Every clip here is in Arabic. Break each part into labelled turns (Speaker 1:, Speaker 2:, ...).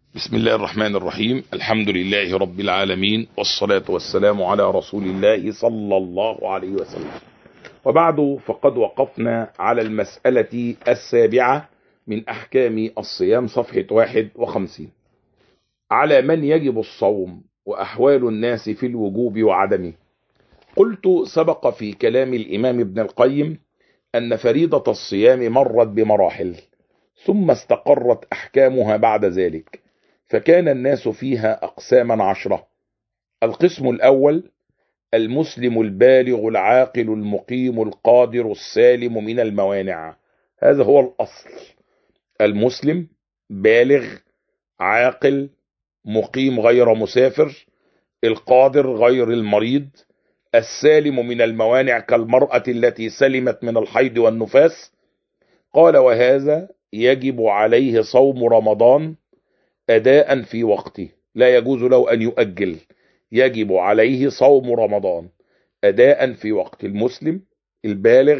Speaker 1: بسم الله الرحمن الرحيم. الحمد لله رب العالمين، والصلاة والسلام على رسول الله صلى الله عليه وسلم. وبعد، فقد وقفنا على المسألة السابعة من أحكام الصيام، صفحة 51، على من يجب الصوم وأحوال الناس في الوجوب وعدمه. قلت سبق في كلام الإمام ابن القيم أن فريضة الصيام مرت بمراحل، ثم استقرت أحكامها بعد ذلك، فكان الناس فيها أقساما 10. القسم الأول: المسلم البالغ العاقل المقيم القادر السالم من الموانع. هذا هو الأصل: المسلم بالغ عاقل مقيم غير مسافر، القادر غير المريض، السالم من الموانع كالمرأة التي سلمت من الحيض والنفاس. قال: وهذا يجب عليه صوم رمضان أداء في وقته، لا يجوز له أن يؤجل، يجب عليه صوم رمضان أداء في وقت. المسلم البالغ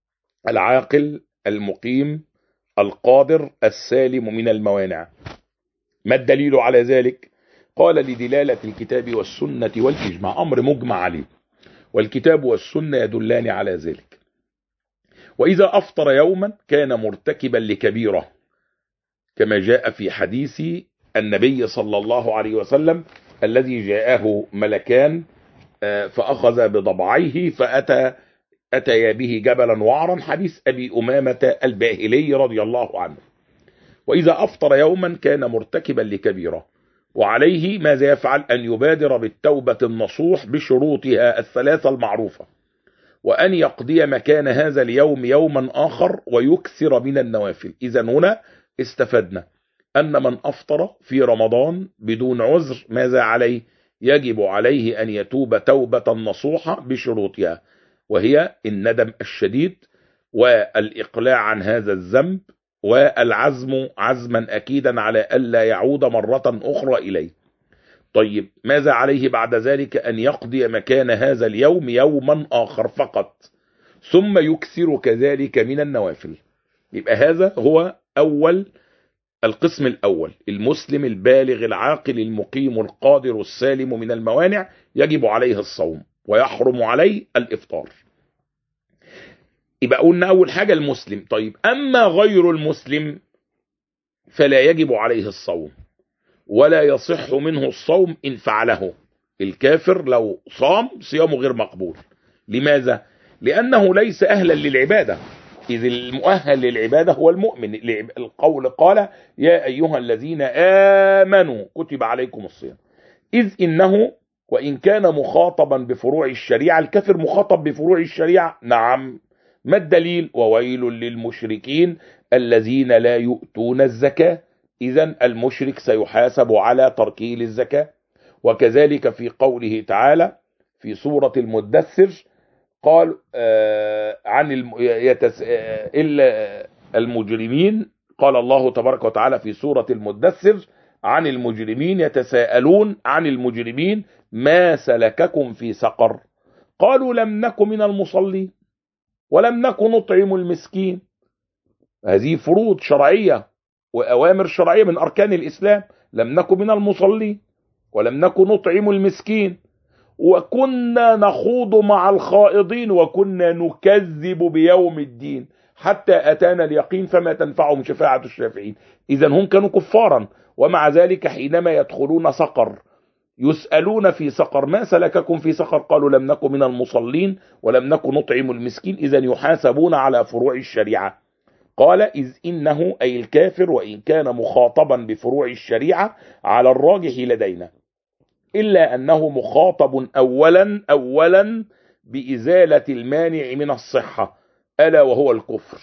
Speaker 1: العاقل المقيم القادر السالم من الموانع. ما الدليل على ذلك؟ قال: لدلالة الكتاب والسنة والإجماع، أمر مجمع عليه، والكتاب والسنة يدلان على ذلك. وإذا أفطر يوما كان مرتكبا لكبيرة، كما جاء في حديث النبي صلى الله عليه وسلم الذي جاءه ملكان فأخذ بضبعيه فأتيا به جبلا وعرا، حديث أبي أمامة الباهلي رضي الله عنه. وإذا أفطر يوما كان مرتكبا لكبيرة، وعليه ماذا يفعل؟ أن يبادر بالتوبة النصوح بشروطها الثلاثة المعروفة، وأن يقضي مكان هذا اليوم يوما آخر ويكثر من النوافل. إذا هنا استفدنا أن من أفطر في رمضان بدون عذر ماذا عليه؟ يجب عليه أن يتوب توبة نصوحة بشروطها، وهي الندم الشديد والإقلاع عن هذا الذنب والعزم عزما أكيدا على ألا يعود مرة أخرى إليه. طيب، ماذا عليه بعد ذلك؟ أن يقضي مكان هذا اليوم يوما آخر فقط، ثم يكثر كذلك من النوافل. يبقى هذا هو القسم الأول: المسلم البالغ العاقل المقيم القادر السالم من الموانع، يجب عليه الصوم ويحرم عليه الإفطار. يبقى قلنا أول حاجة المسلم. طيب، أما غير المسلم فلا يجب عليه الصوم ولا يصح منه الصوم إن فعله. الكافر لو صام صيامه غير مقبول. لماذا؟ لأنه ليس أهلا للعبادة، إذ المؤهل للعبادة هو المؤمن. القول قال: يا أيها الذين آمنوا كتب عليكم الصيام. إذ إنه وإن كان مخاطبا بفروع الشريعة، الكافر مخاطب بفروع الشريعة. نعم. ما الدليل؟ وويل للمشركين الذين لا يؤتون الزكاة. إذن المشرك سيحاسب على تركه للزكاة. وكذلك في قوله تعالى في سورة المدثر قال عن إلا المجرمين، قال الله تبارك وتعالى في سورة المدثر عن المجرمين يتساءلون عن المجرمين ما سلككم في سقر؟ قالوا لم نك من المصلين ولم نك نطعم المسكين. هذه فروض شرعية وأوامر شرعية من أركان الإسلام. لم نك من المصلين ولم نك نطعم المسكين وكنا نخوض مع الخائضين وكنا نكذب بيوم الدين حتى أتانا اليقين فما تنفعهم شفاعة الشافعين. إذا هم كانوا كفارا، ومع ذلك حينما يدخلون سقر يسألون في سقر ما سلككم في سقر؟ قالوا لم نكن من المصلين ولم نكن نطعم المسكين. إذا يحاسبون على فروع الشريعة. قال: إذ إنه أي الكافر وإن كان مخاطبا بفروع الشريعة على الراجح لدينا، إلا أنه مخاطب أولا بإزالة المانع من الصحة، ألا وهو الكفر.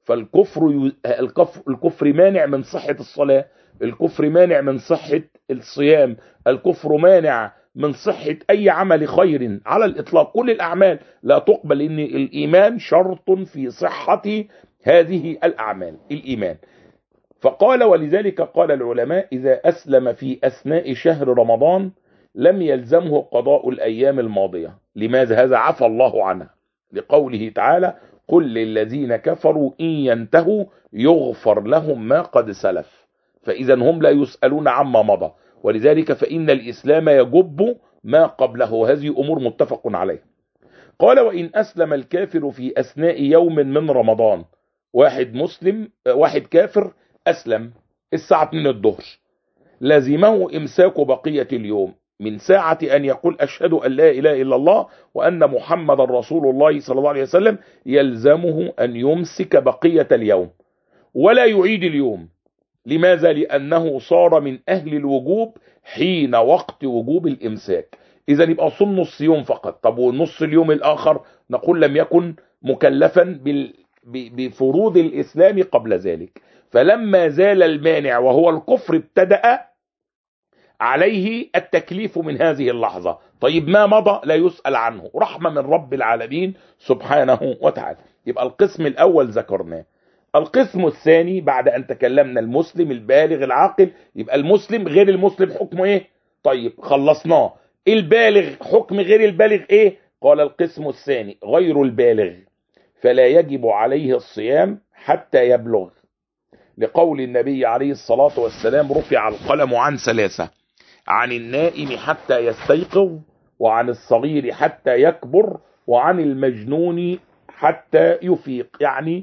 Speaker 1: الكفر مانع من صحة الصلاة، الكفر مانع من صحة الصيام، الكفر مانع من صحة أي عمل خير على الإطلاق. كل الأعمال لا تقبل، لأن الإيمان شرط في صحة هذه الأعمال، الإيمان. فقال: ولذلك قال العلماء: إذا أسلم في أثناء شهر رمضان لم يلزمه قضاء الأيام الماضية. لماذا؟ هذا عفى الله عنها، لقوله تعالى: قل للذين كفروا إن ينتهوا يغفر لهم ما قد سلف. فإذا هم لا يسألون عما مضى، ولذلك فإن الإسلام يجب ما قبله. هذه أمور متفق عليها. قال: وإن أسلم الكافر في أثناء يوم من رمضان، واحد كافر أسلم الساعة 2 الظهر، لزمه إمساك بقية اليوم من ساعة أن يقول أشهد أن لا إله إلا الله وأن محمد رسول الله صلى الله عليه وسلم، يلزمه أن يمسك بقية اليوم ولا يعيد اليوم. لماذا؟ لأنه صار من أهل الوجوب حين وقت وجوب الإمساك. إذا يبقى صم نص يوم فقط. طب ونص اليوم الآخر؟ نقول لم يكن مكلفا بفروض الإسلام قبل ذلك، فلما زال المانع وهو الكفر ابتدأ عليه التكليف من هذه اللحظة. طيب ما مضى لا يسأل عنه، رحمة من رب العالمين سبحانه وتعالى. يبقى القسم الأول ذكرناه. القسم الثاني بعد أن تكلمنا المسلم البالغ العاقل، يبقى المسلم غير المسلم حكمه إيه؟ طيب خلصناه. البالغ حكم غير البالغ إيه؟ قال القسم الثاني: غير البالغ فلا يجب عليه الصيام حتى يبلغ، لقول النبي عليه الصلاة والسلام: رفع القلم عن ثلاثة: عن النائم حتى يستيقظ، وعن الصغير حتى يكبر، وعن المجنون حتى يفيق. يعني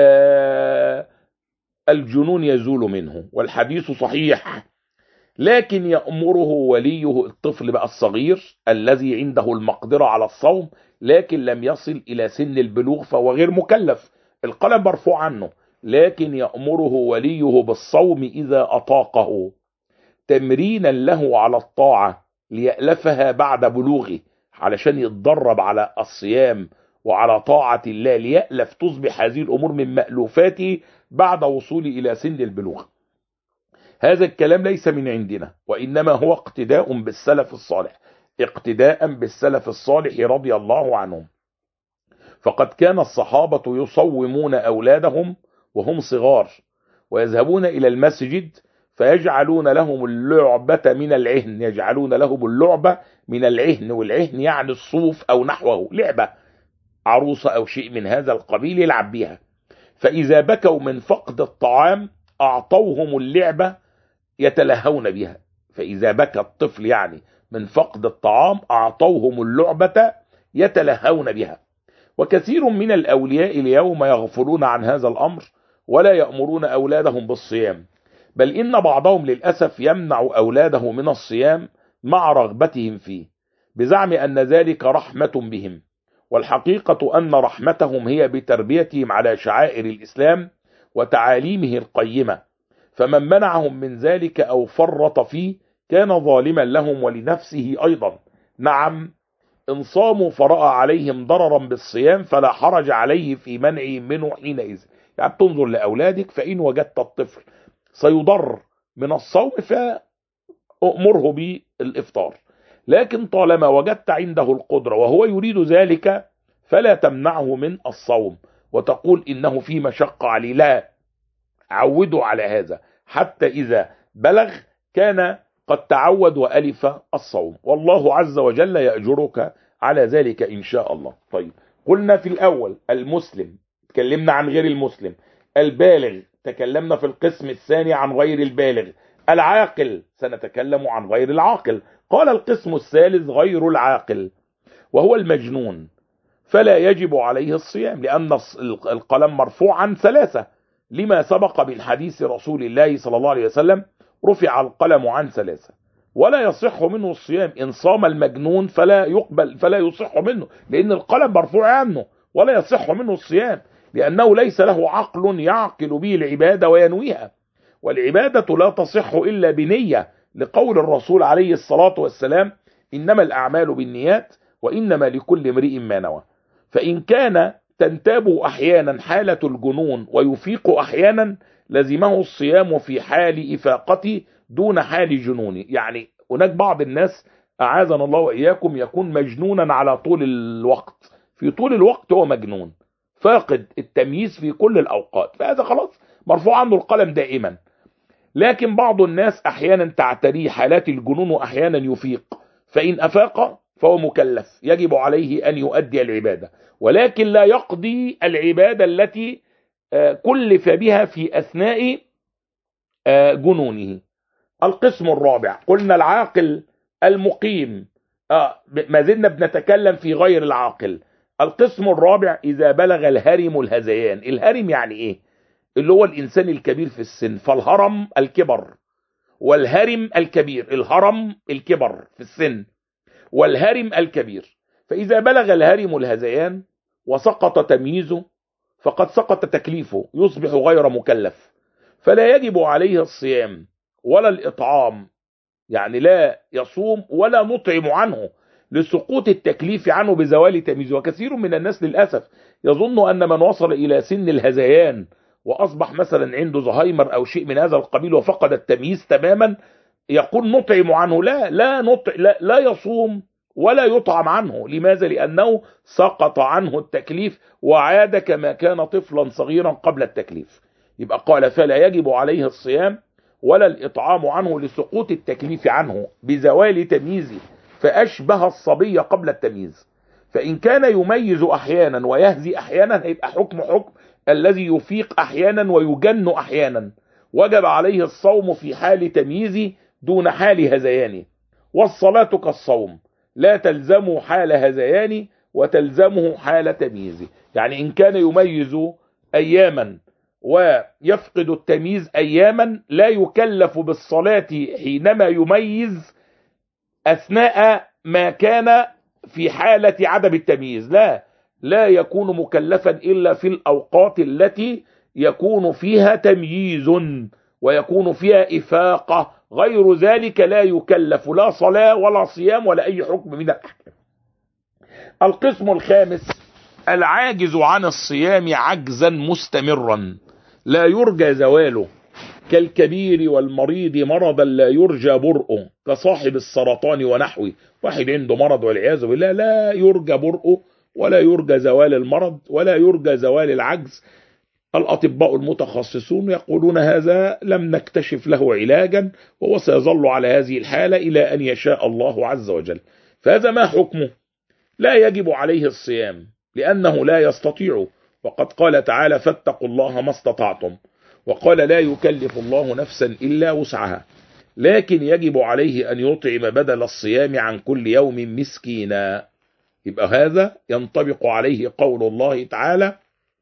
Speaker 1: الجنون يزول منه، والحديث صحيح. لكن يأمره وليه، الطفل بقى الصغير الذي عنده المقدرة على الصوم لكن لم يصل إلى سن البلوغ فهو غير مكلف، القلم مرفوع عنه، لكن يأمره وليه بالصوم إذا أطاقه، تمرينا له على الطاعة ليألفها بعد بلوغه، علشان يتدرب على الصيام وعلى طاعة الله، ليألف تصبح هذه الأمور من مألوفاته بعد وصوله إلى سن البلوغ. هذا الكلام ليس من عندنا، وإنما هو اقتداء بالسلف الصالح، اقتداء بالسلف الصالح رضي الله عنهم. فقد كان الصحابة يصومون أولادهم وهم صغار، ويذهبون إلى المسجد فيجعلون لهم اللعبة من العهن، يجعلون لهم اللعبة من العهن، والعهن يعني الصوف أو نحوه، لعبة عروسة أو شيء من هذا القبيل يلعب بها. فإذا بكوا من فقد الطعام أعطوهم اللعبة يتلهون بها. فإذا بكى الطفل يعني من فقد الطعام أعطوهم اللعبة يتلهون بها. وكثير من الأولياء اليوم يغفلون عن هذا الأمر ولا يأمرون أولادهم بالصيام، بل إن بعضهم للأسف يمنع أولاده من الصيام مع رغبتهم فيه، بزعم أن ذلك رحمة بهم، والحقيقة أن رحمتهم هي بتربيتهم على شعائر الإسلام وتعاليمه القيمة، فمن منعهم من ذلك أو فرط فيه كان ظالما لهم ولنفسه أيضا. نعم، إن صاموا فرأى عليهم ضررا بالصيام فلا حرج عليه في منعهم منه حينئذ. يعني تنظر لأولادك، فإن وجدت الطفل سيضر من الصوم فأمره بالإفطار، لكن طالما وجدت عنده القدرة وهو يريد ذلك فلا تمنعه من الصوم وتقول إنه في مشقة عليه، لا، عودوا على هذا حتى إذا بلغ كان قد تعود وألف الصوم، والله عز وجل يأجرك على ذلك إن شاء الله. طيب، قلنا في الأول المسلم، تكلمنا عن غير المسلم. البالغ تكلمنا في القسم الثاني عن غير البالغ. العاقل سنتكلم عن غير العاقل. قال القسم الثالث غير العاقل وهو المجنون، فلا يجب عليه الصيام لأن القلم مرفوع عن ثلاثة، لما سبق من حديث رسول الله صلى الله عليه وسلم: رفع القلم عن ثلاثة ولا يصح منه الصيام. إن صام المجنون فلا يقبل، فلا يصح منه، لأن القلم مرفوع عنه، ولا يصح منه الصيام لأنه ليس له عقل يعقل به العبادة وينويها، والعبادة لا تصح إلا بنية، لقول الرسول عليه الصلاة والسلام: إنما الأعمال بالنيات وإنما لكل امرئ ما نوى. فإن كان تنتابه أحيانا حالة الجنون ويفيق أحيانا لزمه الصيام في حال إفاقته دون حال جنونه. يعني هناك بعض الناس أعاذنا الله وإياكم يكون مجنونا على طول الوقت، في طول الوقت هو مجنون فاقد التمييز في كل الأوقات، فهذا خلاص مرفوع عنه القلم دائما. لكن بعض الناس أحيانا تعتريه حالات الجنون وأحيانا يفيق، فإن أفاق فهو مكلف يجب عليه أن يؤدي العبادة، ولكن لا يقضي العبادة التي كلف بها في أثناء جنونه. القسم الرابع قلنا العاقل المقيم، ما زلنا بنتكلم في غير العاقل. القسم الرابع إذا بلغ الهرم الهذيان. الهرم يعني إيه؟ اللي هو الإنسان الكبير في السن، فالهرم الكبر والهرم الكبير. الهرم الكبر في السن والهرم الكبير. فإذا بلغ الهرم الهذيان وسقط تمييزه فقد سقط تكليفه، يصبح غير مكلف، فلا يجب عليه الصيام ولا الإطعام، يعني لا يصوم ولا نطعم عنه لسقوط التكليف عنه بزوال تمييزه. وكثير من الناس للأسف يظن أن من وصل إلى سن الهذيان وأصبح مثلا عنده زهايمر أو شيء من هذا القبيل وفقد التمييز تماما يقول نطعم عنه. لا يصوم ولا يطعم عنه. لماذا؟ لأنه سقط عنه التكليف وعاد كما كان طفلا صغيرا قبل التكليف. يبقى قال فلا يجب عليه الصيام ولا الإطعام عنه لسقوط التكليف عنه بزوال تمييزه، فأشبه الصبي قبل التمييز. فإن كان يميز أحيانا ويهزي أحيانا هيبقى حكم الذي يفيق أحيانا ويجن أحيانا. وجب عليه الصوم في حال تمييزه دون حال هذيانه. والصلاة كالصوم لا تلزمه حال هذيانه وتلزمه حال تمييزه. يعني إن كان يميز أياما ويفقد التمييز أياما لا يكلف بالصلاة حينما يميز أثناء ما كان في حالة عدم التمييز. لا يكون مكلفا إلا في الأوقات التي يكون فيها تمييز ويكون فيها إفاقة. غير ذلك لا يكلف لا صلاة ولا صيام ولا أي حكم من الأحكام. القسم الخامس العاجز عن الصيام عجزا مستمرا لا يرجى زواله، كالكبير والمريض مرضا لا يرجى برؤه، كصاحب السرطان ونحوه. واحد عنده مرض والعياذ بالله لا يرجى برؤه ولا يرجى زوال المرض ولا يرجى زوال العجز. الأطباء المتخصصون يقولون هذا لم نكتشف له علاجا وهو سيظل على هذه الحالة إلى أن يشاء الله عز وجل. فهذا ما حكمه؟ لا يجب عليه الصيام لأنه لا يستطيع، وقد قال تعالى فاتقوا الله ما استطعتم، وقال لا يكلف الله نفسا إلا وسعها. لكن يجب عليه أن يطعم بدل الصيام عن كل يوم مسكينا. يبقى هذا ينطبق عليه قول الله تعالى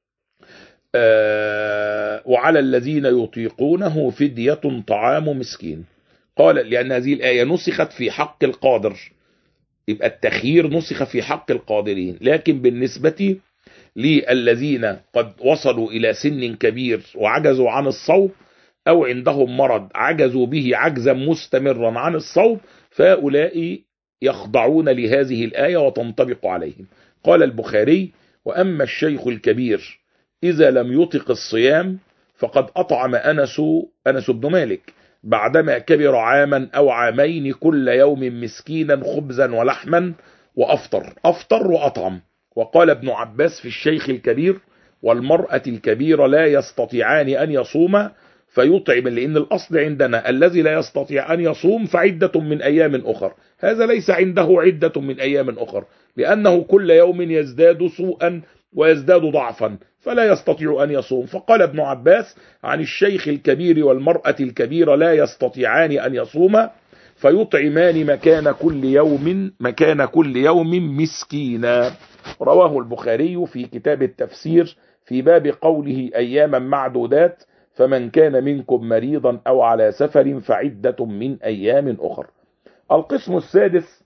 Speaker 1: وعلى الذين يطيقونه فدية طعام مسكين. قال لأن هذه الآية نسخت في حق القادر، يبقى التخيير نسخ في حق القادرين، لكن بالنسبة للذين قد وصلوا إلى سن كبير وعجزوا عن الصوم أو عندهم مرض عجزوا به عجزا مستمرا عن الصوم فهؤلاء يخضعون لهذه الآية وتنطبق عليهم. قال البخاري وأما الشيخ الكبير إذا لم يطق الصيام فقد أطعم أنس بن مالك بعدما كبر عاما أو عامين كل يوم مسكينا خبزا ولحما أفطر وأطعم. وقال ابن عباس في الشيخ الكبير والمرأة الكبيرة لا يستطيعان أن يصوم فيطعم، لأن الأصل عندنا الذي لا يستطيع أن يصوم فعدة من أيام أخر. هذا ليس عنده عدة من أيام أخر لأنه كل يوم يزداد سوءا ويزداد ضعفا فلا يستطيع أن يصوم. فقال ابن عباس عن الشيخ الكبير والمرأة الكبيرة لا يستطيعان أن يصوما فيطعمان مكان كل يوم مسكينا. رواه البخاري في كتاب التفسير في باب قوله أياما معدودات فمن كان منكم مريضا أو على سفر فعدة من أيام أخر. القسم السادس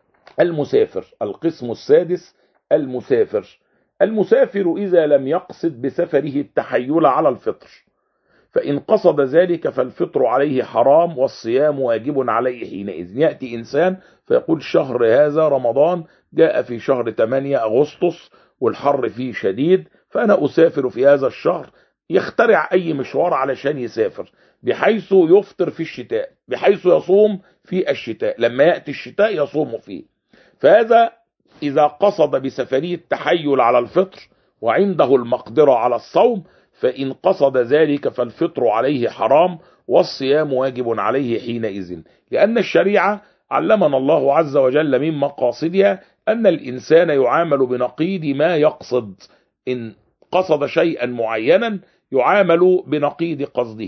Speaker 1: المسافر إذا لم يقصد بسفره التحيل على الفطر، فإن قصد ذلك فالفطر عليه حرام والصيام واجب عليه حينئذ. يأتي إنسان فيقول شهر هذا رمضان جاء في شهر 8 أغسطس والحر فيه شديد فأنا أسافر في هذا الشهر، يخترع أي مشوار علشان يسافر بحيث يفطر في الشتاء بحيث يصوم في الشتاء، لما يأتي الشتاء يصوم فيه. فهذا إذا قصد بسفرية التحيل على الفطر وعنده المقدرة على الصوم، فإن قصد ذلك فالفطر عليه حرام والصيام واجب عليه حينئذ، لأن الشريعة علمنا الله عز وجل من مقاصدها أن الإنسان يعامل بنقيض ما يقصد. إن قصد شيئا معينا يعامل بنقيض قصده.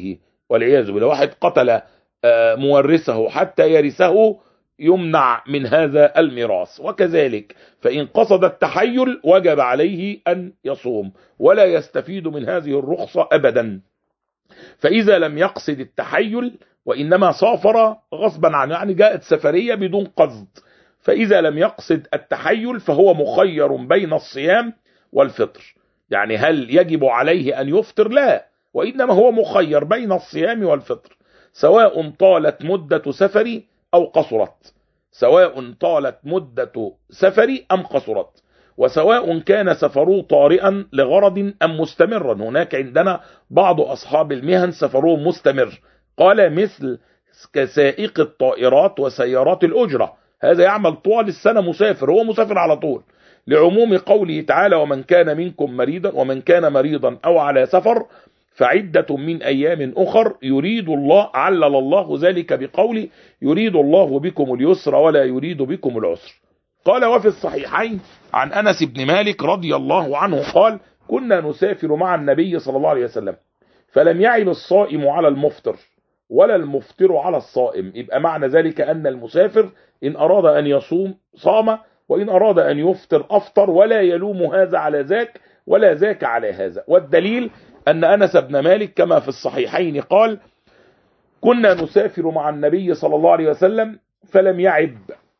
Speaker 1: والعياذ بالله. واحد قتل مورثه حتى يرثه يمنع من هذا الميراث. وكذلك فإن قصد التحيل وجب عليه أن يصوم ولا يستفيد من هذه الرخصة أبدا. فإذا لم يقصد التحيل وإنما سافر غصبا عنه، يعني جاءت سفرية بدون قصد، فإذا لم يقصد التحيل فهو مخير بين الصيام والفطر. يعني هل يجب عليه أن يفطر؟ لا، وإنما هو مخير بين الصيام والفطر، سواء طالت مدة سفري أو قصرت، سواء طالت مدة سفري أم قصرت، وسواء كان سفره طارئا لغرض أم مستمرا. هناك عندنا بعض أصحاب المهن سفرهم مستمر، قال مثل كسائق الطائرات وسيارات الأجرة، هذا يعمل طوال السنة مسافر، هو مسافر على طول، لعموم قوله تعالى ومن كان منكم مريضا ومن كان مريضا أو على سفر فعدة من أيام أخر يريد الله، علل الله ذلك بقوله يريد الله بكم اليسر ولا يريد بكم العسر. قال وفي الصحيحين عن أنس بن مالك رضي الله عنه قال كنا نسافر مع النبي صلى الله عليه وسلم فلم يعل الصائم على المفطر ولا المفطر على الصائم. يبقى معنى ذلك أن المسافر إن أراد أن يصوم صام، وإن أراد أن يفطر أفطر، ولا يلوم هذا على ذاك ولا ذاك على هذا. والدليل أن أنس بن مالك كما في الصحيحين قال كنا نسافر مع النبي صلى الله عليه وسلم فلم يعب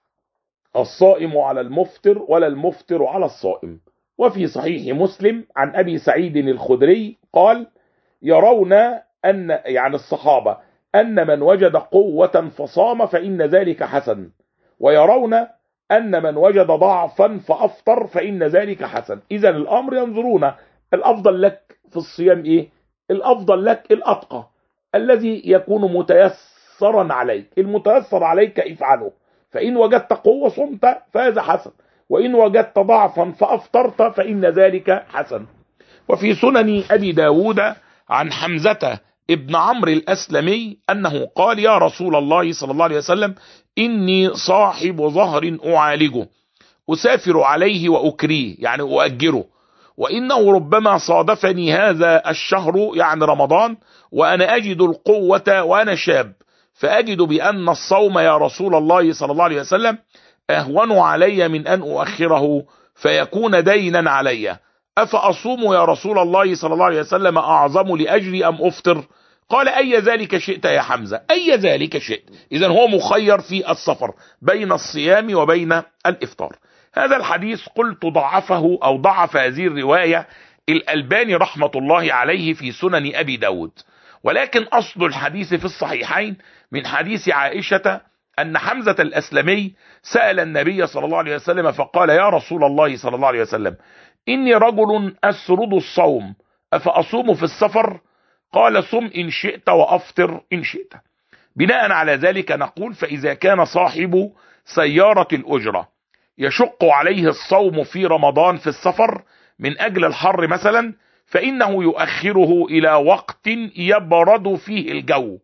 Speaker 1: الصائم على المفطر ولا المفطر على الصائم. وفي صحيح مسلم عن أبي سعيد الخدري قال يرون أن، يعني الصحابة، أن من وجد قوة فصام فإن ذلك حسن، ويرون أن من وجد ضعفا فأفطر فإن ذلك حسن. إذا الأمر ينظرون الأفضل لك في الصيام إيه؟ الأفضل لك الأتقى الذي يكون متيسرا عليك، المتيسر عليك افعله، فإن وجدت قوة صمت فهذا حسن، وإن وجدت ضعفا فأفطرت فإن ذلك حسن. وفي سنن أبي داود عن حمزة ابن عمرو الأسلمي أنه قال يا رسول الله صلى الله عليه وسلم إني صاحب ظهر أعالجه أسافر عليه وأكريه، يعني أؤجره، وإنه ربما صادفني هذا الشهر يعني رمضان وأنا أجد القوة وأنا شاب، فأجد بأن الصوم يا رسول الله صلى الله عليه وسلم أهون علي من أن أؤخره فيكون دينا علي، أفأصوم يا رسول الله صلى الله عليه وسلم أعظم لأجري أم أفطر؟ قال أي ذلك شئت يا حمزة، أي ذلك شئت. إذن هو مخير في السفر بين الصيام وبين الإفطار. هذا الحديث قلت ضعفه أو ضعف هذه الرواية الألباني رحمة الله عليه في سنن أبي داود، ولكن أصل الحديث في الصحيحين من حديث عائشة أن حمزة الأسلمي سأل النبي صلى الله عليه وسلم فقال يا رسول الله صلى الله عليه وسلم إني رجل أسرد الصوم أفأصوم في السفر؟ قال صم إن شئت وأفطر إن شئت. بناء على ذلك نقول فإذا كان صاحب سيارة الأجرة يشق عليه الصوم في رمضان في السفر من أجل الحر مثلا، فإنه يؤخره إلى وقت يبرد فيه الجو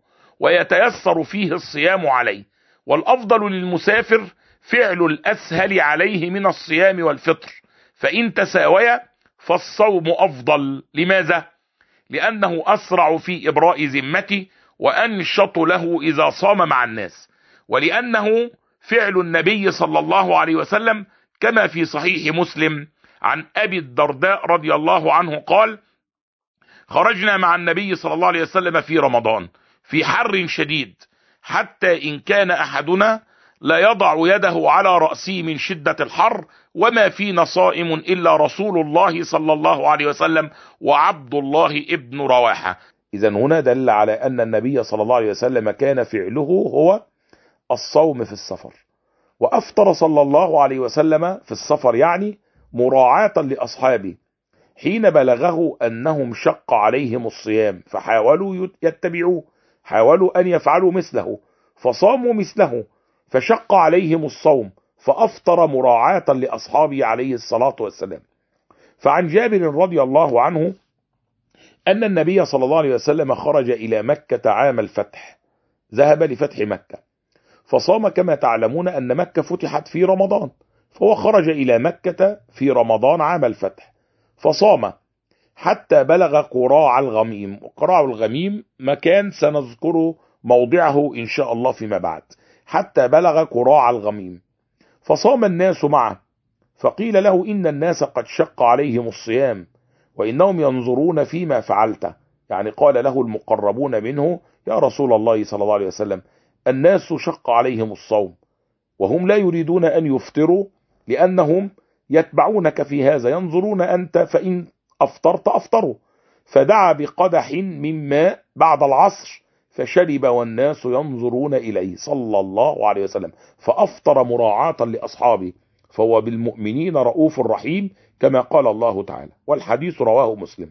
Speaker 1: ويتيسر فيه الصيام عليه، والأفضل للمسافر فعل الأسهل عليه من الصيام والفطر، فإن تساويا فالصوم أفضل. لماذا؟ لأنه أسرع في إبراء ذمته وأنشط له إذا صام مع الناس، ولأنه فعل النبي صلى الله عليه وسلم كما في صحيح مسلم عن أبي الدرداء رضي الله عنه قال خرجنا مع النبي صلى الله عليه وسلم في رمضان في حر شديد حتى إن كان أحدنا لا يضع يده على رأسه من شدة الحر وما فينا صائم إلا رسول الله صلى الله عليه وسلم وعبد الله ابن رواحة. إذا هنا دل على أن النبي صلى الله عليه وسلم كان فعله هو الصوم في السفر، وأفطر صلى الله عليه وسلم في السفر، يعني مراعاة لأصحابه حين بلغه أنهم شق عليهم الصيام فحاولوا يتبعوه، حاولوا أن يفعلوا مثله فصاموا مثله، فشق عليهم الصوم فأفطر مراعاة لأصحابه عليه الصلاة والسلام. فعن جابر رضي الله عنه أن النبي صلى الله عليه وسلم خرج إلى مكة عام الفتح، ذهب لفتح مكة فصام، كما تعلمون أن مكة فتحت في رمضان، فهو خرج إلى مكة في رمضان عام الفتح فصام، حتى بلغ قراع الغميم. وقراع الغميم مكان سنذكر موضعه إن شاء الله فيما بعد. حتى بلغ قراع الغميم فصام الناس معه، فقيل له إن الناس قد شق عليهم الصيام وإنهم ينظرون فيما فعلت. يعني قال له المقربون منه: يا رسول الله صلى الله عليه وسلم، الناس شق عليهم الصوم وهم لا يريدون أن يفطروا لأنهم يتبعونك في هذا، ينظرون أنت فإن أفطرت أفطروا. فدعا بقدح من ماء بعد العصر فشرب والناس ينظرون إليه صلى الله عليه وسلم، فأفطر مراعاة لأصحابه، فهو بالمؤمنين رؤوف رحيم كما قال الله تعالى. والحديث رواه مسلم.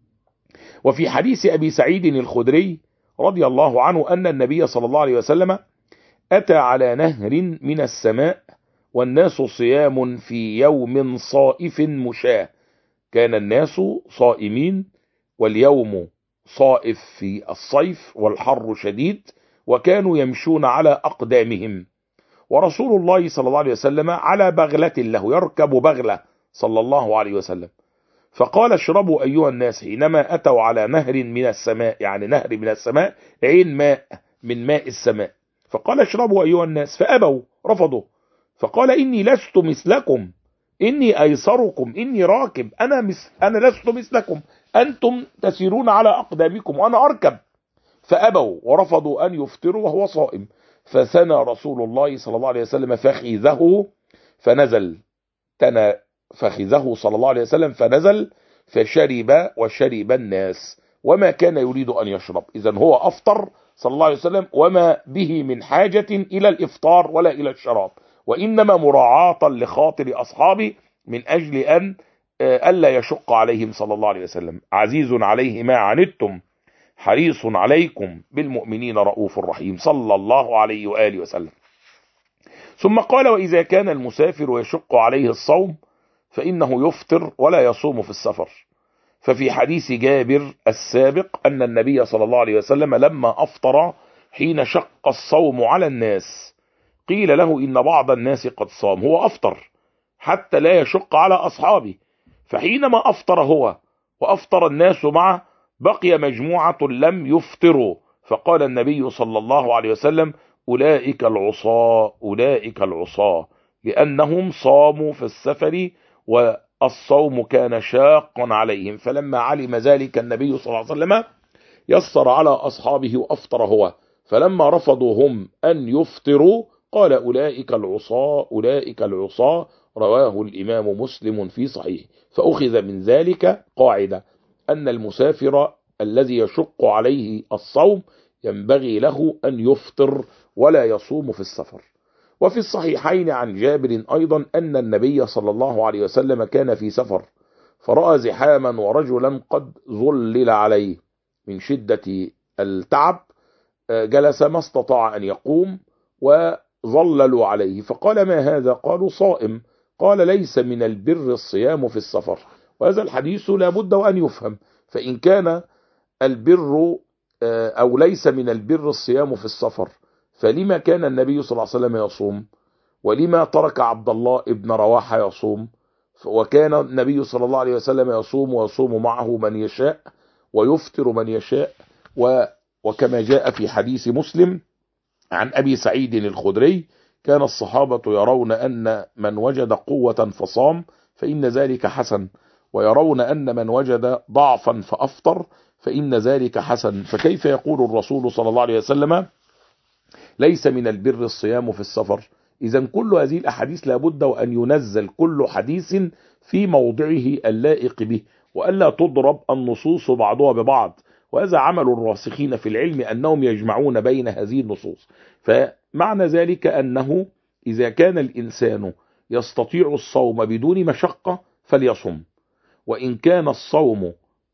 Speaker 1: وفي حديث أبي سعيد الخدري رضي الله عنه أن النبي صلى الله عليه وسلم أتى على نهر من السماء والناس صيام في يوم صائف مشاه. كان الناس صائمين واليوم صائف في الصيف والحر شديد، وكانوا يمشون على أقدامهم، ورسول الله صلى الله عليه وسلم على بغلة له، يركب بغلة صلى الله عليه وسلم. فقال: اشربوا أيها الناس، حينما أتوا على نهر من السماء، يعني نهر من السماء، عين ماء من ماء السماء. فقال: اشربوا أيها الناس، فأبوا، رفضوا. فقال: إني لست مثلكم، إني أيسركم، إني راكب، أنا لست مثلكم، أنتم تسيرون على أقدامكم وأنا أركب. فأبوا ورفضوا أن يفطروا وهو صائم. فثنى رسول الله صلى الله عليه وسلم فخذه فنزل، تنى فخذه صلى الله عليه وسلم فنزل فشرب وشرب الناس، وما كان يريد أن يشرب. إذن هو أفطر صلى الله عليه وسلم وما به من حاجة إلى الإفطار ولا إلى الشراب، وإنما مراعاة لخاطر أصحابه من أجل أن ألا يشق عليهم صلى الله عليه وسلم. عزيز عليه ما عنتم حريص عليكم بالمؤمنين رؤوف رحيم صلى الله عليه وآله وسلم. ثم قال: وإذا كان المسافر يشق عليه الصوم فإنه يفطر ولا يصوم في السفر. ففي حديث جابر السابق أن النبي صلى الله عليه وسلم لما أفطر حين شق الصوم على الناس قيل له: إن بعض الناس قد صام. هو أفطر حتى لا يشق على أصحابه، فحينما أفطر هو وأفطر الناس معه بقي مجموعة لم يفطروا، فقال النبي صلى الله عليه وسلم: أولئك العصاة، أولئك العصاة، لأنهم صاموا في السفر والصوم كان شاقا عليهم. فلما علم ذلك النبي صلى الله عليه وسلم يسر على أصحابه وأفطر هو، فلما رفضوا هم أن يفطروا قال: أولئك العصاة، أولئك العصاة، رواه الإمام مسلم في صحيح. فأخذ من ذلك قاعدة أن المسافر الذي يشق عليه الصوم ينبغي له أن يفطر ولا يصوم في السفر. وفي الصحيحين عن جابر أيضا أن النبي صلى الله عليه وسلم كان في سفر فرأى زحاما ورجلا قد ظلل عليه من شدة التعب، جلس ما استطاع أن يقوم وظللوا عليه، فقال: ما هذا؟ قالوا: صائم. قال: ليس من البر الصيام في السفر. وهذا الحديث لا بد وأن يفهم، فإن كان البر أو ليس من البر الصيام في السفر، فلما كان النبي صلى الله عليه وسلم يصوم؟ ولما ترك عبد الله ابن رواحة يصوم؟ وكان النبي صلى الله عليه وسلم يصوم ويصوم معه من يشاء ويفطر من يشاء. وكما جاء في حديث مسلم عن أبي سعيد الخدري: كان الصحابة يرون أن من وجد قوة فصام فإن ذلك حسن، ويرون أن من وجد ضعفا فأفطر فإن ذلك حسن. فكيف يقول الرسول صلى الله عليه وسلم ليس من البر الصيام في السفر؟ إذن كل هذه الأحاديث لابد وأن ينزل كل حديث في موضعه اللائق به، وألا تضرب النصوص بعضها ببعض. وهذا عمل الراسخين في العلم أنهم يجمعون بين هذه النصوص. فمعنى ذلك أنه إذا كان الإنسان يستطيع الصوم بدون مشقة فليصم، وإن كان الصوم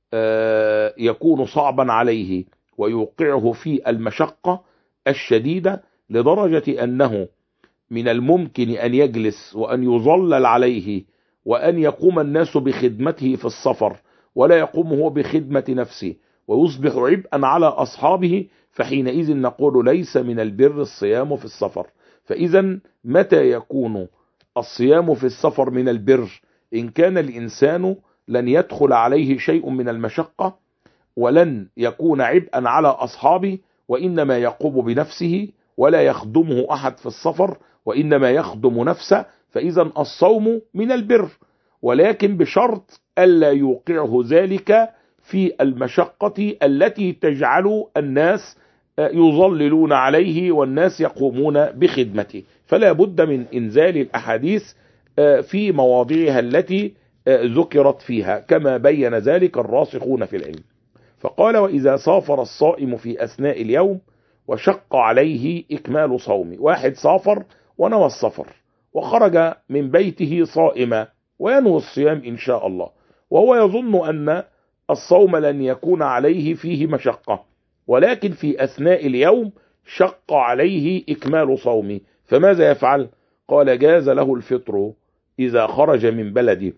Speaker 1: يكون صعبا عليه ويوقعه في المشقة الشديدة لدرجة أنه من الممكن أن يجلس وأن يظلل عليه وأن يقوم الناس بخدمته في السفر ولا يقوم هو بخدمة نفسه ويصبح عبئا على أصحابه، فحينئذ نقول ليس من البر الصيام في السفر. فإذا متى يكون الصيام في السفر من البر؟ إن كان الإنسان لن يدخل عليه شيء من المشقة ولن يكون عبئا على أصحابه، وإنما يقوم بنفسه ولا يخدمه أحد في السفر، وإنما يخدم نفسه. فإذا الصوم من البر، ولكن بشرط ألا يوقعه ذلك في المشقة التي تجعل الناس يظللون عليه والناس يقومون بخدمته. فلا بد من إنزال الأحاديث في مواضعها التي ذكرت فيها كما بين ذلك الراسخون في العلم. فقال: وإذا سافر الصائم في أثناء اليوم وشق عليه إكمال صومه. واحد سافر ونوى السفر وخرج من بيته صائما وينوي الصيام إن شاء الله، وهو يظن أن الصوم لن يكون عليه فيه مشقة، ولكن في أثناء اليوم شق عليه إكمال صومه، فماذا يفعل؟ قال: جاز له الفطر إذا خرج من بلده،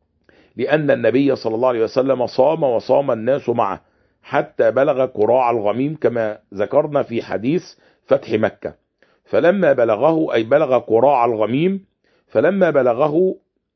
Speaker 1: لأن النبي صلى الله عليه وسلم صام وصام الناس معه حتى بلغ كراع الغميم كما ذكرنا في حديث فتح مكة. فلما بلغه، أي بلغ كراع الغميم، فلما بلغه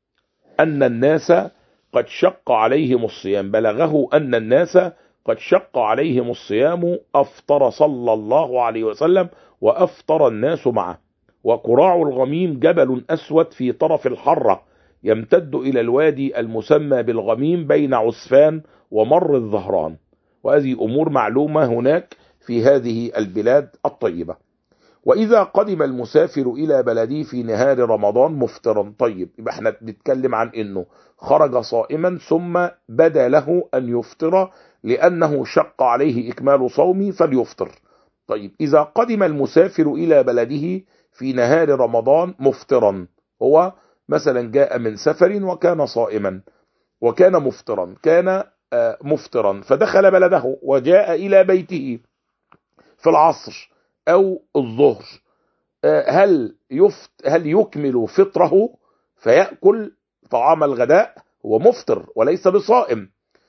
Speaker 1: أن الناس قد شق عليهم الصيام، بلغه أن الناس قد شق عليهم الصيام، أفطر صلى الله عليه وسلم وأفطر الناس معه. وكراع الغميم جبل أسود في طرف الحرة يمتد إلى الوادي المسمى بالغميم بين عسفان ومر الظهران، وهذه أمور معلومة هناك في هذه البلاد الطيبة. وإذا قدم المسافر إلى بلده في نهار رمضان مفطرا. طيب، يبقى احنا بنتكلم عن انه خرج صائما ثم بدا له ان يفطر لانه شق عليه اكمال صومه فليفطر. طيب، اذا قدم المسافر الى بلده في نهار رمضان مفطرا، هو مثلا جاء من سفر وكان صائما وكان مفطرا، كان مفطرا فدخل بلده وجاء الى بيته في العصر أو الظهر، هل يكمل فطره فيأكل طعام الغداء؟ هو مفطر وليس بصائم،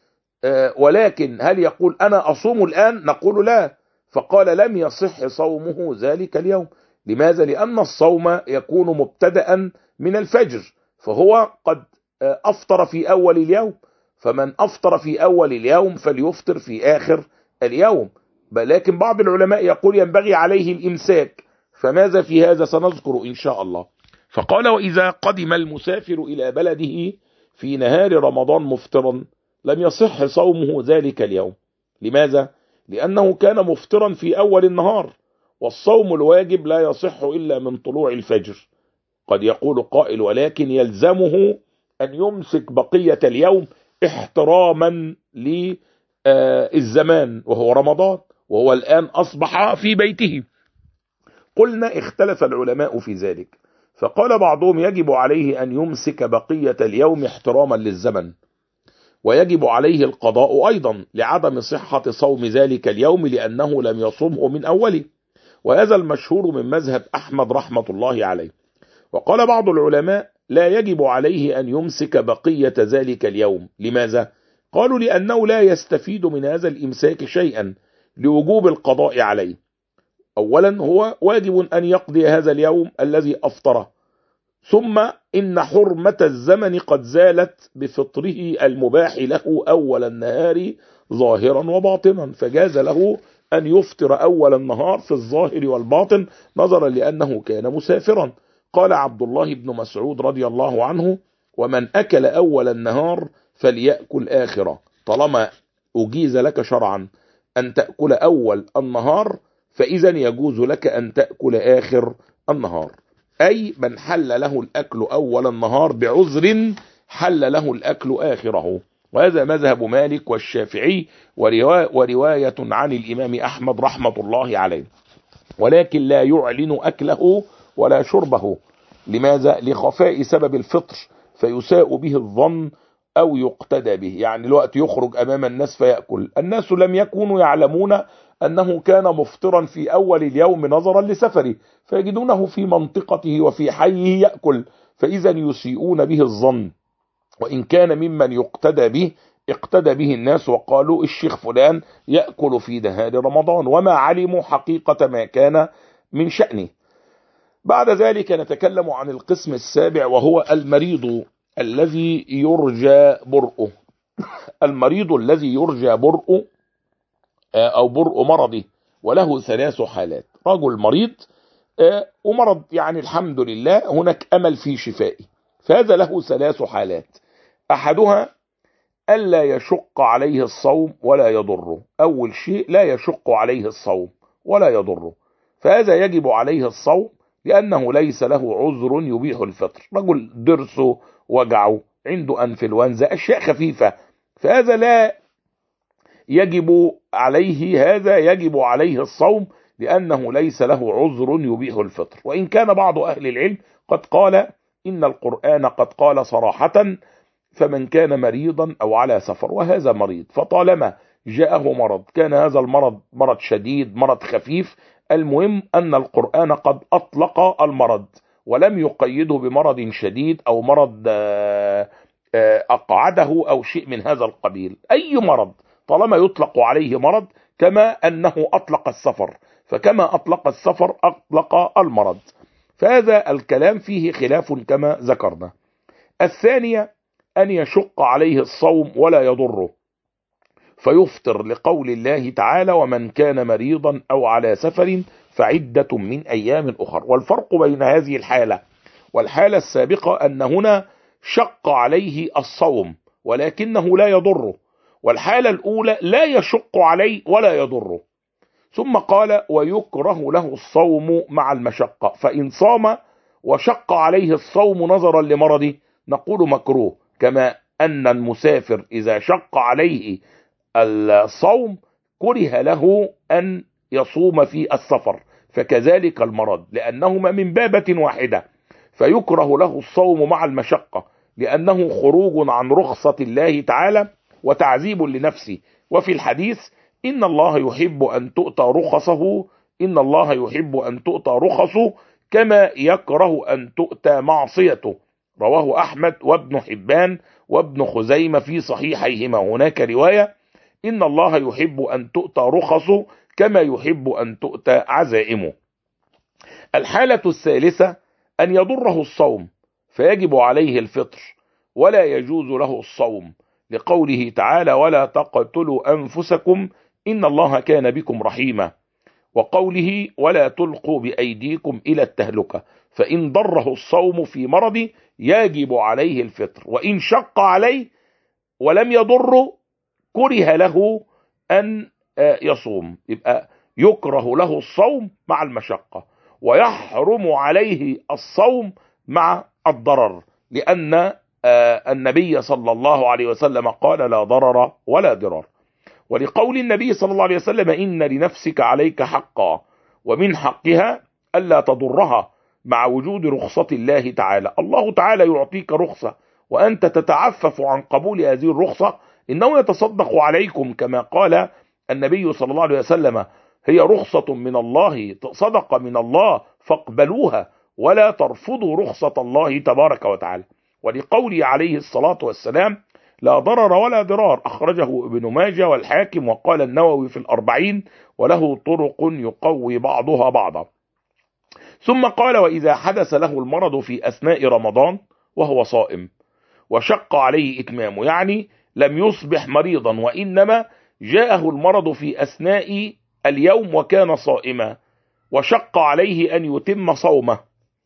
Speaker 1: ولكن هل يقول أنا أصوم الآن؟ نقول لا. فقال: لم يصح صومه ذلك اليوم. لماذا؟ لأن الصوم يكون مبتدأ من الفجر، فهو قد أفطر في أول اليوم، فمن أفطر في أول اليوم فليفطر في آخر اليوم. لكن بعض العلماء يقول ينبغي عليه الإمساك، فماذا في هذا سنذكر إن شاء الله. فقال: وإذا قدم المسافر إلى بلده في نهار رمضان مفطرا لم يصح صومه ذلك اليوم. لماذا؟ لأنه كان مفطرا في أول النهار، والصوم الواجب لا يصح إلا من طلوع الفجر. قد يقول قائل: ولكن يلزمه أن يمسك بقية اليوم احتراما للزمان وهو رمضان، وهو الآن أصبح في بيته. قلنا: اختلف العلماء في ذلك، فقال بعضهم يجب عليه أن يمسك بقية اليوم احتراما للزمن، ويجب عليه القضاء أيضا لعدم صحة صوم ذلك اليوم لأنه لم يصومه من أوله، وهذا المشهور من مذهب أحمد رحمة الله عليه. وقال بعض العلماء: لا يجب عليه أن يمسك بقية ذلك اليوم. لماذا؟ قالوا: لأنه لا يستفيد من هذا الإمساك شيئا لوجوب القضاء عليه. أولا، هو واجب أن يقضي هذا اليوم الذي أفطره، ثم إن حرمة الزمن قد زالت بفطره المباح له أول النهار ظاهرا وباطنا، فجاز له أن يفطر أول النهار في الظاهر والباطن نظرا لأنه كان مسافرا. قال عبد الله بن مسعود رضي الله عنه: ومن أكل أول النهار فليأكل آخره. طالما أجيز لك شرعا أن تأكل أول النهار فإذا يجوز لك أن تأكل آخر النهار، أي من حل له الأكل أول النهار بعذر حل له الأكل آخره. وهذا مذهب مالك والشافعي ورواية عن الإمام أحمد رحمة الله عليه، ولكن لا يعلن أكله ولا شربه. لماذا؟ لخفاء سبب الفطر فيساء به الظن أو يقتدى به، يعني الوقت يخرج أمام الناس فيأكل. الناس لم يكونوا يعلمون أنه كان مفطرا في أول اليوم نظرا لسفره، فيجدونه في منطقته وفي حيه يأكل، فإذا يسيئون به الظن. وإن كان ممن يقتدى به اقتدى به الناس وقالوا الشيخ فلان يأكل في نهار رمضان، وما علموا حقيقة ما كان من شأنه. بعد ذلك نتكلم عن القسم السابع وهو المريض الذي يرجى برؤه. المريض الذي يرجى برؤه أو برء مرضه، وله 3 حالات. رجل مريض ومرض يعني الحمد لله هناك أمل في شفائه، فهذا له 3 حالات. أحدها ألا يشق عليه الصوم ولا يضره. أول شيء لا يشق عليه الصوم ولا يضره، فهذا يجب عليه الصوم لأنه ليس له عذر يبيح الفطر. رجل ضرسه وجعه، عنده أنفلونزا، أشياء خفيفة، فهذا لا يجب عليه، هذا يجب عليه الصوم لأنه ليس له عذر يبيح الفطر. وإن كان بعض أهل العلم قد قال إن القرآن قد قال صراحة فمن كان مريضا أو على سفر، وهذا مريض، فطالما جاءه مرض كان هذا المرض مرض شديد مرض خفيف، المهم أن القرآن قد أطلق المرض ولم يقيده بمرض شديد أو مرض أقعده أو شيء من هذا القبيل. أي مرض طالما يطلق عليه مرض، كما أنه أطلق السفر، فكما أطلق السفر أطلق المرض، فهذا الكلام فيه خلاف كما ذكرنا. الثانية أن يشق عليه الصوم ولا يضره فيفطر، لقول الله تعالى ومن كان مريضا أو على سفر فعدة من أيام أخر. والفرق بين هذه الحالة والحالة السابقة أن هنا شق عليه الصوم ولكنه لا يضره، والحالة الأولى لا يشق عليه ولا يضره. ثم قال ويكره له الصوم مع المشقة، فإن صام وشق عليه الصوم نظرا لمرضه نقول مكروه، كما أن المسافر إذا شق عليه الصوم كره له أن يصوم في السفر، فكذلك المرض لأنهما من بابة واحدة، فيكره له الصوم مع المشقة لأنه خروج عن رخصة الله تعالى وتعذيب لنفسه. وفي الحديث إن الله يحب أن تؤتى رخصه، إن الله يحب أن تؤتى رخصه كما يكره أن تؤتى معصيته، رواه أحمد وابن حبان وابن خزيمة في صحيحيهما. هناك رواية إن الله يحب أن تؤتى رخصه كما يحب أن تؤتى عزائمه. الحالة الثالثة أن يضره الصوم فيجب عليه الفطر ولا يجوز له الصوم، لقوله تعالى ولا تقتلوا أنفسكم إن الله كان بكم رحيما، وقوله ولا تلقوا بأيديكم إلى التهلكة. فإن ضره الصوم في مرض يجب عليه الفطر، وإن شق عليه ولم يضره كره له أن يصوم. يبقى يكره له الصوم مع المشقة ويحرم عليه الصوم مع الضرر، لأن النبي صلى الله عليه وسلم قال لا ضرر ولا ضرار. ولقول النبي صلى الله عليه وسلم إن لنفسك عليك حقا ومن حقها ألا تضرها، مع وجود رخصة الله تعالى. الله تعالى يعطيك رخصة وأنت تتعفف عن قبول هذه الرخصة، إنه يتصدق عليكم كما قال النبي صلى الله عليه وسلم هي رخصة من الله، صدقة من الله فاقبلوها ولا ترفضوا رخصة الله تبارك وتعالى. ولقوله عليه الصلاة والسلام لا ضرر ولا ضرار، أخرجه ابن ماجه والحاكم، وقال النووي في الأربعين وله طرق يقوي بعضها بعضا. ثم قال وإذا حدث له المرض في أثناء رمضان وهو صائم وشق عليه إتمامه، يعني لم يصبح مريضا وإنما جاءه المرض في أثناء اليوم وكان صائما وشق عليه أن يتم صومه،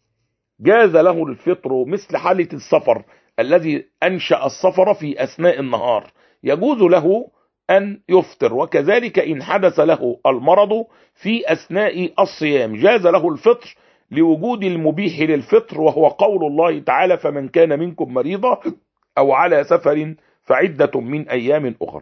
Speaker 1: جاز له الفطر مثل حالة السفر الذي أنشأ السفر في أثناء النهار، يجوز له أن يفطر. وكذلك إن حدث له المرض في أثناء الصيام جاز له الفطر لوجود المبيح للفطر، وهو قول الله تعالى فمن كان منكم مريضا أو على سفر فعدة من أيام أخر.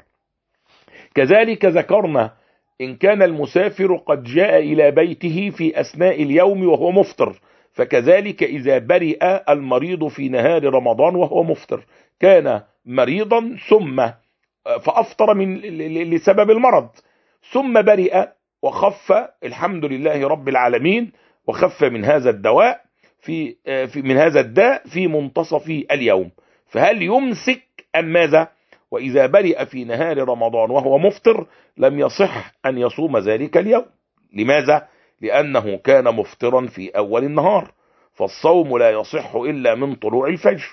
Speaker 1: كذلك ذكرنا إن كان المسافر قد جاء إلى بيته في أثناء اليوم وهو مفطر، فكذلك إذا برئ المريض في نهار رمضان وهو مفطر، كان مريضا ثم فأفطر لسبب المرض ثم برئ وخف الحمد لله رب العالمين، وخف من هذا الدواء من هذا الداء في منتصف اليوم، فهل يمسك أم ماذا؟ وإذا برئ في نهار رمضان وهو مفطر لم يصح أن يصوم ذلك اليوم. لماذا؟ لأنه كان مفطرا في أول النهار، فالصوم لا يصح إلا من طلوع الفجر،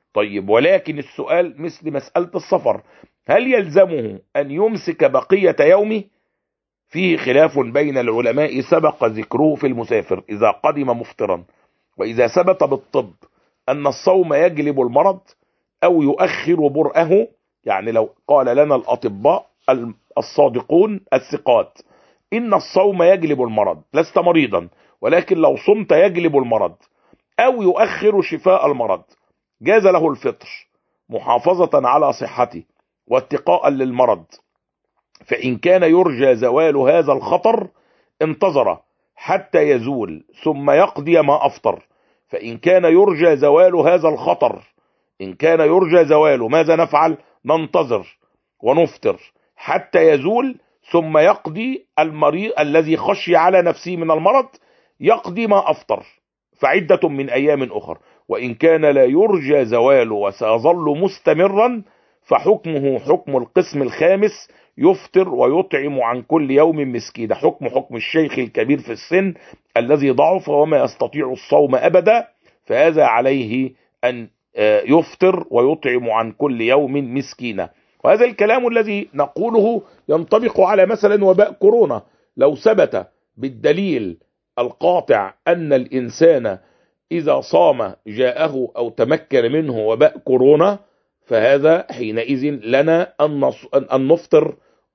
Speaker 1: طيب، ولكن السؤال مثل مسألة السفر، هل يلزمه أن يمسك بقية يومه؟ فيه خلاف بين العلماء سبق ذكره في المسافر إذا قدم مفطرا، وإذا ثبت بالطب أن الصوم يجلب المرض أو يؤخر برأه. يعني لو قال لنا الأطباء الصادقون الثقات إن الصوم يجلب المرض، لست مريضا ولكن لو صمت يجلب المرض أو يؤخر شفاء المرض، جاز له الفطر محافظة على صحته واتقاء للمرض. فإن كان يرجى زوال هذا الخطر انتظر حتى يزول ثم يقضي ما أفطر. فإن كان يرجى زوال هذا الخطر، إن كان يرجى زواله، ماذا نفعل؟ ننتظر ونفطر حتى يزول ثم يقضي. المريض الذي خشي على نفسه من المرض يقضي ما أفطر، فعدة من أيام أخر. وإن كان لا يرجى زواله وسيظل مستمرا فحكمه حكم القسم الخامس، يفطر ويطعم عن كل يوم مسكين. حكم الشيخ الكبير في السن الذي ضعف وما يستطيع الصوم أبدا، فهذا عليه أن يفطر ويطعم عن كل يوم مسكينة. وهذا الكلام الذي نقوله ينطبق على مثلا وباء كورونا. لو ثبت بالدليل القاطع أن الإنسان إذا صام جاءه أو تمكن منه وباء كورونا، فهذا حينئذ لنا أن نفطر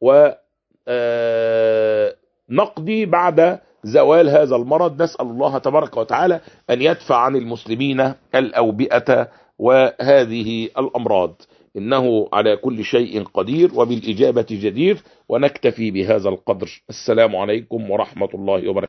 Speaker 1: ونقضي بعد زوال هذا المرض. نسأل الله تبارك وتعالى أن يدفع عن المسلمين الأوبئة وهذه الأمراض، إنه على كل شيء قدير وبالإجابة جدير. ونكتفي بهذا القدر. السلام عليكم ورحمة الله وبركاته.